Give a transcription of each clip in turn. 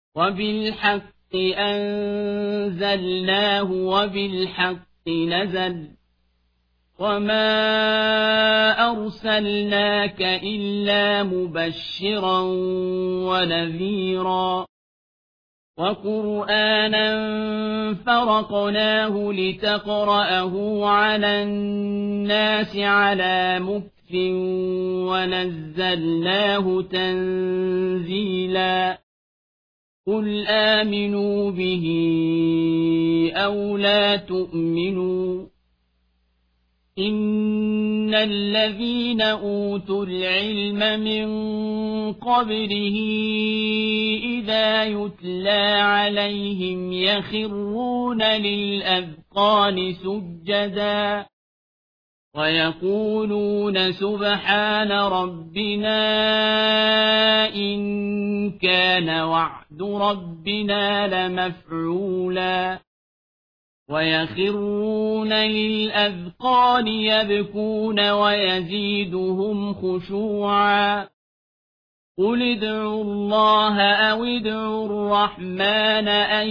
وبالحق أنزلناه وبالحق نزل وما أرسلناك إلا مبشرا ونذيرا وقرآنا فرقناه لتقرأه على الناس على مكث ونزلناه تنزيلا قل آمنوا به أو لا تؤمنوا إن الذين أوتوا العلم من قبله إذا يتلى عليهم يخرون للأذقان سجدا ويقولون سبحان ربنا إن كان وعد ربنا لمفعولا ويخرون للأذقان يبكون ويزيدهم خشوعا قل ادعوا الله أو ادعوا الرحمن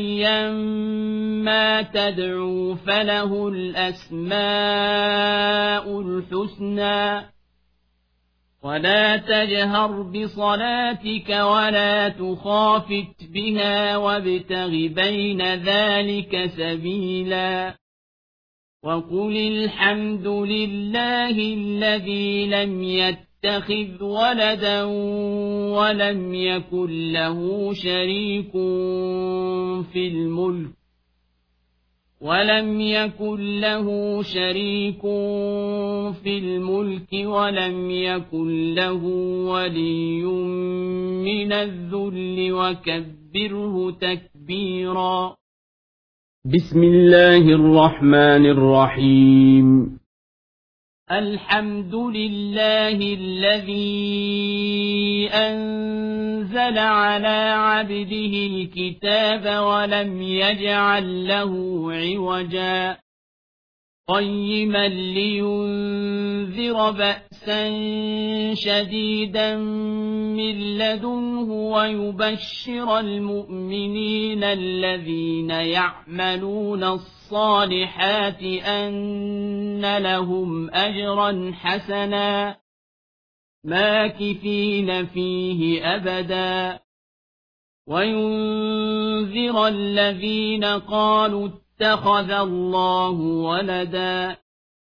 أيما تدعوا فله الأسماء الحسنى ولا تجهر بصلاتك ولا تخافت بها وابتغ بين ذلك سبيلا وقل الحمد لله الذي لم يتخذ ولدا ولم يكن له شريك في الملك ولم ولم يكن له ولي من الذل وكبره تكبيرا بسم الله الرحمن الرحيم الحمد لله الذي أنزل على عبده الكتاب ولم يجعل له عوجا قيما لينذر بأسا شديدا من لدنه ويبشر المؤمنين الذين يعملون الصالحات أن لهم أجرا حسنا ماكثين فيه أبدا وينذر الذين قالوا اتخذ الله ولدا